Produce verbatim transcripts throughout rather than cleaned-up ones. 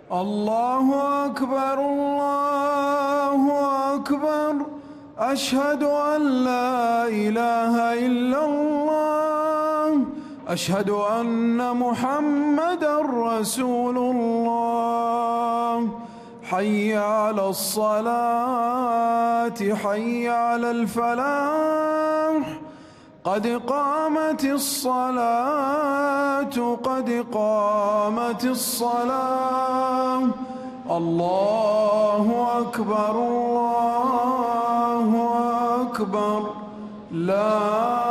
الله أكبر الله أكبر. أشهد أن لا إله إلا الله. أشهد أن محمدًا رسول الله. حي على الصلاة حي على الفلاح. قد قامت الصلاة قد قامت الصلاة. الله أكبر الله أكبر. لا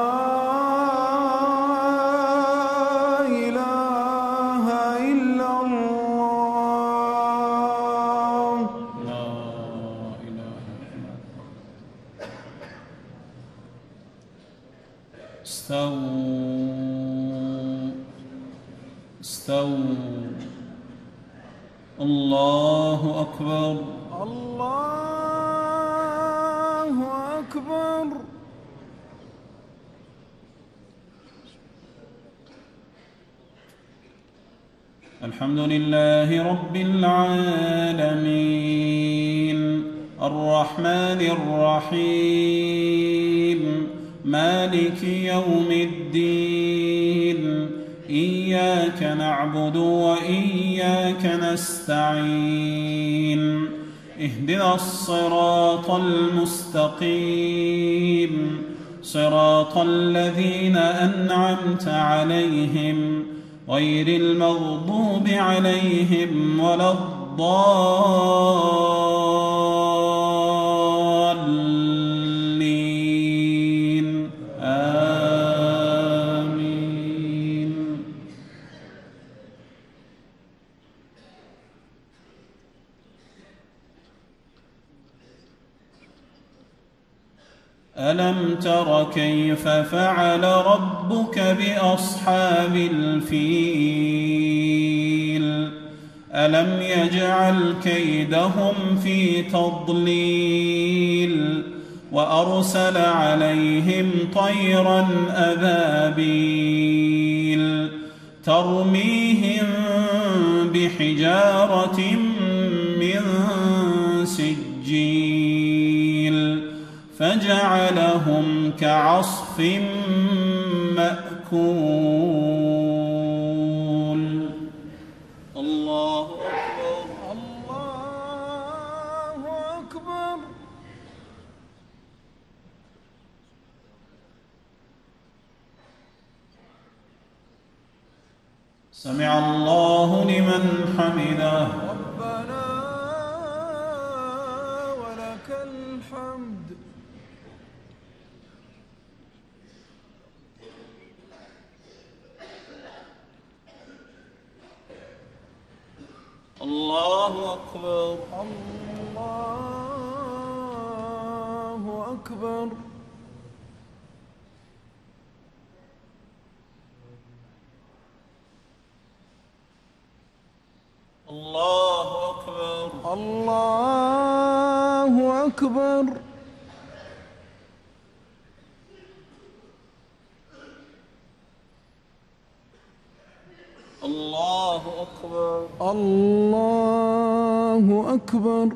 إله إلا الله. لا إله إلا الله. استووا استووا. الله أكبر الله أكبر. الحمد لله رب العالمين الرحمن الرحيم مالك يوم الدين. إياك نعبد وإياك نستعين. اهدنا الصراط المستقيم صراط الذين أنعمت عليهم غير المغضوب عليهم ولا الضالين. آمين. ألم تر كيف فعل ربك بأصحاب الفيل؟ ألم يجعل كيدهم في تضليل وأرسل عليهم طيرا أبابيل ترميهم بحجارة من سجيل فجعلهم كعصف مأكول. الله أكبر الله أكبر. سمع الله لمن حمده. ربنا ولك الحمد. الله أكبر الله أكبر. الله أكبر الله أكبر. الله أكبر الله أكبر.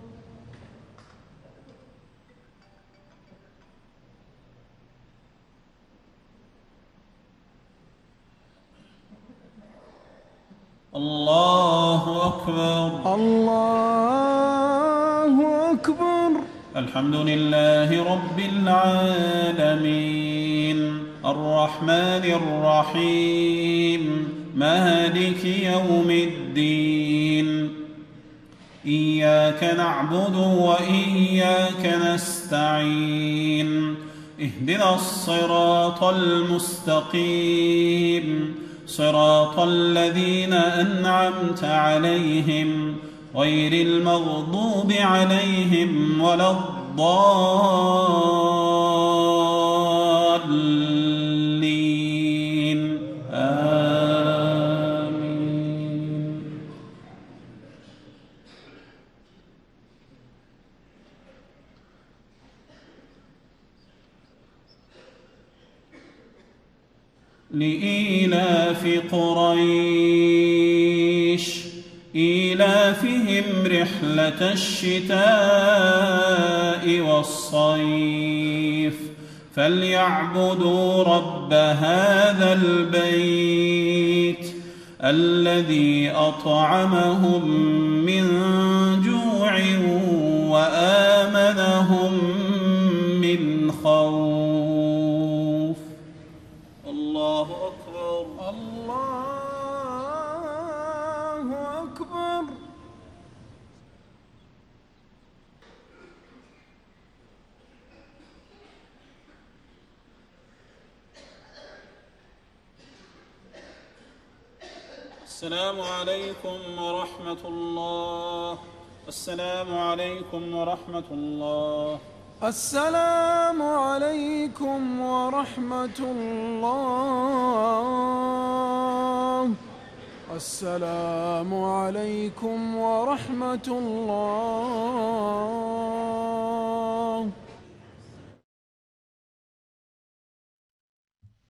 الله أكبر الله أكبر. الحمد لله رب العالمين الرحمن الرحيم مالك يوم الدين. إياك نعبد وإياك نستعين. اهدنا الصراط المستقيم صراط الذين أنعمت عليهم غير المغضوب عليهم ولا الضالين. آمين. لإيلاف قريش إيلافهم رحلة الشتاء والصيف فليعبدوا رب هذا البيت الذي أطعمهم من جوع وآمنهم من خوف. الله أكبر. الله أكبر. السلام عليكم ورحمة الله. السلام عليكم ورحمة الله. السلام عليكم ورحمة الله. السلام عليكم ورحمة الله.